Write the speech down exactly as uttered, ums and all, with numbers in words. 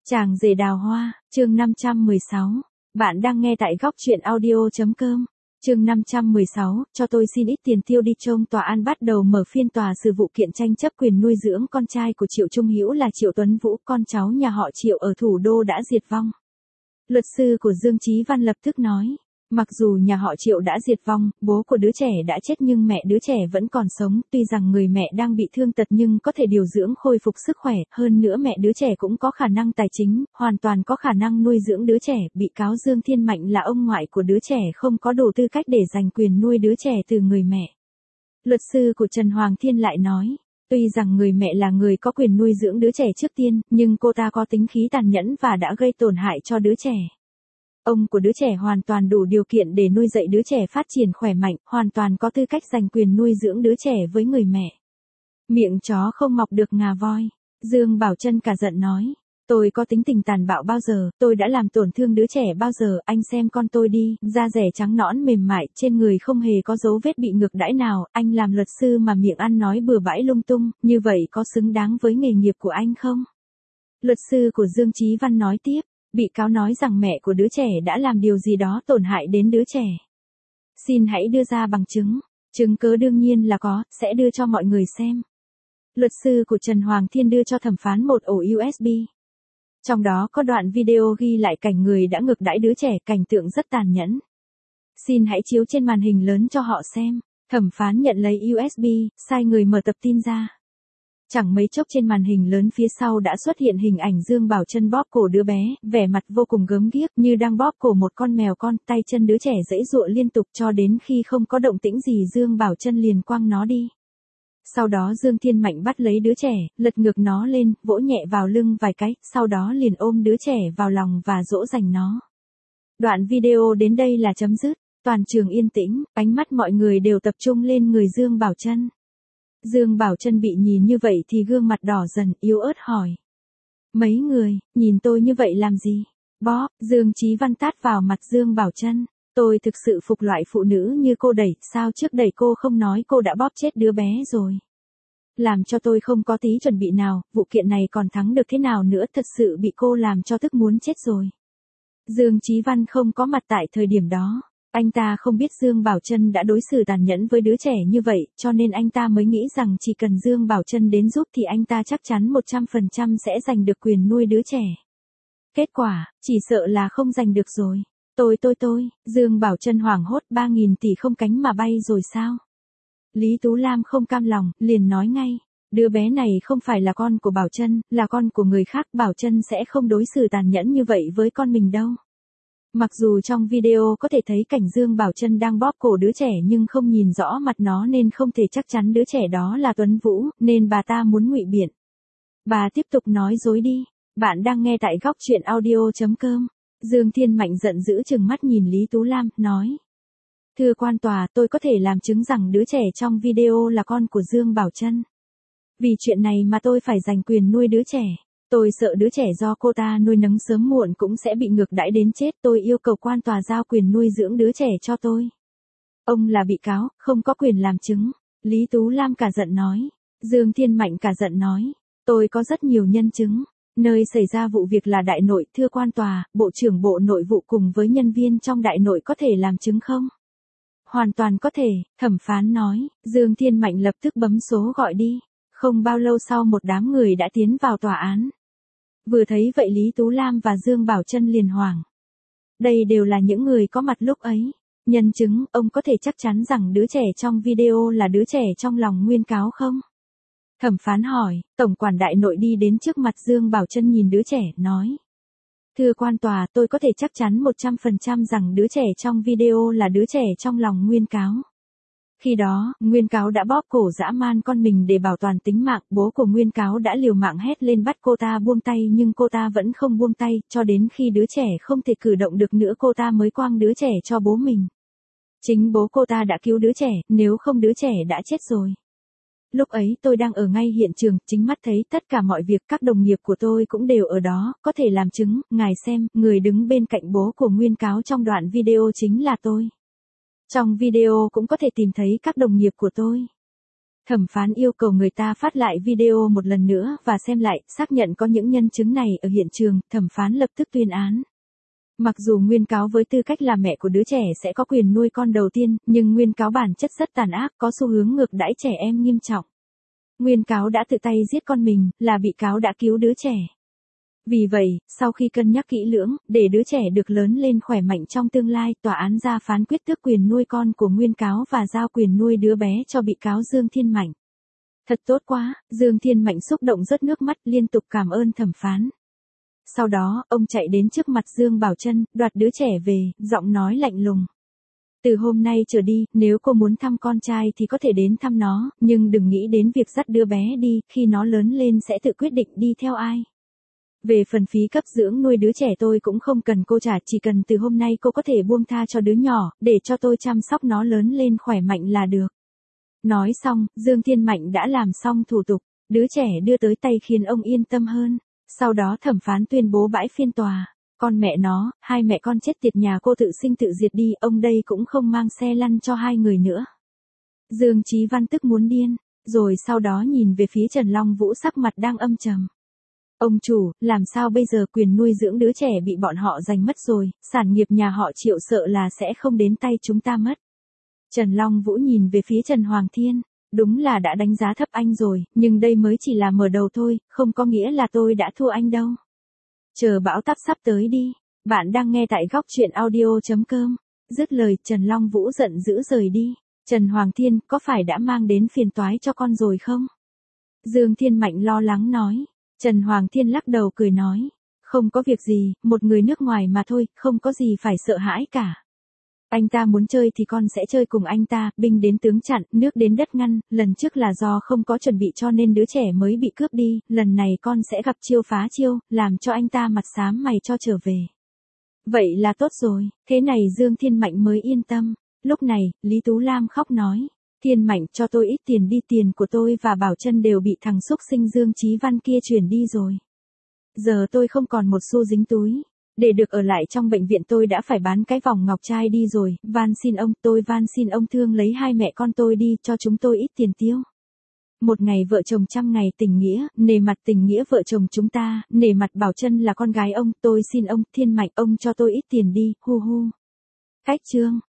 Chàng rể đào hoa, chương năm trăm mười sáu. Bạn đang nghe tại góc truyện audio.com. Chương năm trăm mười sáu, cho tôi xin ít tiền tiêu đi. Trông tòa án bắt đầu mở phiên tòa xử vụ kiện tranh chấp quyền nuôi dưỡng con trai của Triệu Trung Hữu là Triệu Tuấn Vũ, con cháu nhà họ Triệu ở thủ đô đã diệt vong. Luật sư của Dương Chí Văn lập tức nói, mặc dù nhà họ Triệu đã diệt vong, bố của đứa trẻ đã chết nhưng mẹ đứa trẻ vẫn còn sống, tuy rằng người mẹ đang bị thương tật nhưng có thể điều dưỡng khôi phục sức khỏe, hơn nữa mẹ đứa trẻ cũng có khả năng tài chính, hoàn toàn có khả năng nuôi dưỡng đứa trẻ. Bị cáo Dương Thiên Mạnh là ông ngoại của đứa trẻ không có đủ tư cách để giành quyền nuôi đứa trẻ từ người mẹ. Luật sư của Trần Hoàng Thiên lại nói, tuy rằng người mẹ là người có quyền nuôi dưỡng đứa trẻ trước tiên, nhưng cô ta có tính khí tàn nhẫn và đã gây tổn hại cho đứa trẻ. Ông của đứa trẻ hoàn toàn đủ điều kiện để nuôi dạy đứa trẻ phát triển khỏe mạnh, hoàn toàn có tư cách giành quyền nuôi dưỡng đứa trẻ với người mẹ. Miệng chó không mọc được ngà voi. Dương Bảo Trân cả giận nói, tôi có tính tình tàn bạo bao giờ, tôi đã làm tổn thương đứa trẻ bao giờ, anh xem con tôi đi, da rẻ trắng nõn mềm mại, trên người không hề có dấu vết bị ngược đãi nào, anh làm luật sư mà miệng ăn nói bừa bãi lung tung, như vậy có xứng đáng với nghề nghiệp của anh không? Luật sư của Dương Chí Văn nói tiếp. Bị cáo nói rằng mẹ của đứa trẻ đã làm điều gì đó tổn hại đến đứa trẻ. Xin hãy đưa ra bằng chứng. Chứng cứ đương nhiên là có, sẽ đưa cho mọi người xem. Luật sư của Trần Hoàng Thiên đưa cho thẩm phán một ổ u ét bê. Trong đó có đoạn video ghi lại cảnh người đã ngược đãi đứa trẻ, cảnh tượng rất tàn nhẫn. Xin hãy chiếu trên màn hình lớn cho họ xem. Thẩm phán nhận lấy u ét bê, sai người mở tập tin ra. Chẳng mấy chốc trên màn hình lớn phía sau đã xuất hiện hình ảnh Dương Bảo Trân bóp cổ đứa bé, vẻ mặt vô cùng gớm ghiếc như đang bóp cổ một con mèo con, tay chân đứa trẻ giãy giụa liên tục cho đến khi không có động tĩnh gì Dương Bảo Trân liền quăng nó đi. Sau đó Dương Thiên Mạnh bắt lấy đứa trẻ, lật ngược nó lên, vỗ nhẹ vào lưng vài cái, sau đó liền ôm đứa trẻ vào lòng và dỗ dành nó. Đoạn video đến đây là chấm dứt, toàn trường yên tĩnh, ánh mắt mọi người đều tập trung lên người Dương Bảo Trân. Dương Bảo Trân bị nhìn như vậy thì gương mặt đỏ dần, yếu ớt hỏi. Mấy người, nhìn tôi như vậy làm gì? Bóp, Dương Chí Văn tát vào mặt Dương Bảo Trân. Tôi thực sự phục loại phụ nữ như cô đẩy, sao trước đẩy cô không nói cô đã bóp chết đứa bé rồi. Làm cho tôi không có tí chuẩn bị nào, vụ kiện này còn thắng được thế nào nữa, thật sự bị cô làm cho tức muốn chết rồi. Dương Chí Văn không có mặt tại thời điểm đó. Anh ta không biết Dương Bảo Trân đã đối xử tàn nhẫn với đứa trẻ như vậy, cho nên anh ta mới nghĩ rằng chỉ cần Dương Bảo Trân đến giúp thì anh ta chắc chắn một trăm phần trăm sẽ giành được quyền nuôi đứa trẻ. Kết quả, chỉ sợ là không giành được rồi. Tôi tôi tôi, Dương Bảo Trân hoảng hốt, ba nghìn tỷ không cánh mà bay rồi sao? Lý Tú Lam không cam lòng, liền nói ngay, đứa bé này không phải là con của Bảo Trân, là con của người khác, Bảo Trân sẽ không đối xử tàn nhẫn như vậy với con mình đâu. Mặc dù trong video có thể thấy cảnh Dương Bảo Trân đang bóp cổ đứa trẻ nhưng không nhìn rõ mặt nó nên không thể chắc chắn đứa trẻ đó là Tuấn Vũ, nên bà ta muốn ngụy biện. Bà tiếp tục nói dối đi. Bạn đang nghe tại góc truyện audio.com. Dương Thiên Mạnh giận dữ trừng mắt nhìn Lý Tú Lam, nói. Thưa quan tòa, tôi có thể làm chứng rằng đứa trẻ trong video là con của Dương Bảo Trân. Vì chuyện này mà tôi phải giành quyền nuôi đứa trẻ. Tôi sợ đứa trẻ do cô ta nuôi nấng sớm muộn cũng sẽ bị ngược đãi đến chết, tôi yêu cầu quan tòa giao quyền nuôi dưỡng đứa trẻ cho tôi. Ông là bị cáo, không có quyền làm chứng. Lý Tú Lam cả giận nói. Dương Thiên Mạnh cả giận nói. Tôi có rất nhiều nhân chứng. Nơi xảy ra vụ việc là đại nội, thưa quan tòa, Bộ trưởng Bộ Nội vụ cùng với nhân viên trong đại nội có thể làm chứng không? Hoàn toàn có thể, thẩm phán nói. Dương Thiên Mạnh lập tức bấm số gọi đi. Không bao lâu sau một đám người đã tiến vào tòa án. Vừa thấy vậy Lý Tú Lam và Dương Bảo Trân liền hoảng. Đây đều là những người có mặt lúc ấy. Nhân chứng, ông có thể chắc chắn rằng đứa trẻ trong video là đứa trẻ trong lòng nguyên cáo không? Thẩm phán hỏi, tổng quản đại nội đi đến trước mặt Dương Bảo Trân nhìn đứa trẻ, nói. Thưa quan tòa, tôi có thể chắc chắn một trăm phần trăm rằng đứa trẻ trong video là đứa trẻ trong lòng nguyên cáo. Khi đó, nguyên cáo đã bóp cổ dã man con mình để bảo toàn tính mạng, bố của nguyên cáo đã liều mạng hét lên bắt cô ta buông tay nhưng cô ta vẫn không buông tay, cho đến khi đứa trẻ không thể cử động được nữa cô ta mới quăng đứa trẻ cho bố mình. Chính bố cô ta đã cứu đứa trẻ, nếu không đứa trẻ đã chết rồi. Lúc ấy tôi đang ở ngay hiện trường, chính mắt thấy tất cả mọi việc, các đồng nghiệp của tôi cũng đều ở đó, có thể làm chứng, ngài xem, người đứng bên cạnh bố của nguyên cáo trong đoạn video chính là tôi. Trong video cũng có thể tìm thấy các đồng nghiệp của tôi. Thẩm phán yêu cầu người ta phát lại video một lần nữa và xem lại, xác nhận có những nhân chứng này ở hiện trường, thẩm phán lập tức tuyên án. Mặc dù nguyên cáo với tư cách là mẹ của đứa trẻ sẽ có quyền nuôi con đầu tiên, nhưng nguyên cáo bản chất rất tàn ác, có xu hướng ngược đãi trẻ em nghiêm trọng. Nguyên cáo đã tự tay giết con mình, là bị cáo đã cứu đứa trẻ. Vì vậy, sau khi cân nhắc kỹ lưỡng, để đứa trẻ được lớn lên khỏe mạnh trong tương lai, tòa án ra phán quyết tước quyền nuôi con của nguyên cáo và giao quyền nuôi đứa bé cho bị cáo Dương Thiên Mạnh. Thật tốt quá, Dương Thiên Mạnh xúc động rớt nước mắt liên tục cảm ơn thẩm phán. Sau đó, ông chạy đến trước mặt Dương Bảo Trân, đoạt đứa trẻ về, giọng nói lạnh lùng. Từ hôm nay trở đi, nếu cô muốn thăm con trai thì có thể đến thăm nó, nhưng đừng nghĩ đến việc dắt đứa bé đi, khi nó lớn lên sẽ tự quyết định đi theo ai. Về phần phí cấp dưỡng nuôi đứa trẻ tôi cũng không cần cô trả, chỉ cần từ hôm nay cô có thể buông tha cho đứa nhỏ, để cho tôi chăm sóc nó lớn lên khỏe mạnh là được. Nói xong, Dương Thiên Mạnh đã làm xong thủ tục, đứa trẻ đưa tới tay khiến ông yên tâm hơn. Sau đó thẩm phán tuyên bố bãi phiên tòa. Con mẹ nó, hai mẹ con chết tiệt nhà cô tự sinh tự diệt đi, ông đây cũng không mang xe lăn cho hai người nữa. Dương Chí Văn tức muốn điên, rồi sau đó nhìn về phía Trần Long Vũ sắc mặt đang âm trầm. Ông chủ, làm sao bây giờ, quyền nuôi dưỡng đứa trẻ bị bọn họ giành mất rồi, sản nghiệp nhà họ Triệu sợ là sẽ không đến tay chúng ta mất. Trần Long Vũ nhìn về phía Trần Hoàng Thiên, đúng là đã đánh giá thấp anh rồi, nhưng đây mới chỉ là mở đầu thôi, không có nghĩa là tôi đã thua anh đâu. Chờ bão táp sắp tới đi, bạn đang nghe tại góc truyện audio chấm com. Dứt lời, Trần Long Vũ giận dữ rời đi. Trần Hoàng Thiên, có phải đã mang đến phiền toái cho con rồi không? Dương Thiên Mạnh lo lắng nói. Trần Hoàng Thiên lắc đầu cười nói, không có việc gì, một người nước ngoài mà thôi, không có gì phải sợ hãi cả. Anh ta muốn chơi thì con sẽ chơi cùng anh ta, binh đến tướng chặn, nước đến đất ngăn, lần trước là do không có chuẩn bị cho nên đứa trẻ mới bị cướp đi, lần này con sẽ gặp chiêu phá chiêu, làm cho anh ta mặt xám mày cho trở về. Vậy là tốt rồi, thế này Dương Thiên Mạnh mới yên tâm. Lúc này, Lý Tú Lam khóc nói, Thiên Mạnh cho tôi ít tiền đi, tiền của tôi và Bảo Trân đều bị thằng xúc sinh Dương Chí Văn kia chuyển đi rồi. Giờ tôi không còn một xu dính túi. Để được ở lại trong bệnh viện tôi đã phải bán cái vòng ngọc trai đi rồi, van xin ông, tôi van xin ông thương lấy hai mẹ con tôi đi, cho chúng tôi ít tiền tiêu. Một ngày vợ chồng trăm ngày tình nghĩa, nể mặt tình nghĩa vợ chồng chúng ta, nể mặt Bảo Trân là con gái ông, tôi xin ông, Thiên Mạnh, ông cho tôi ít tiền đi, hu hu. Cách chương.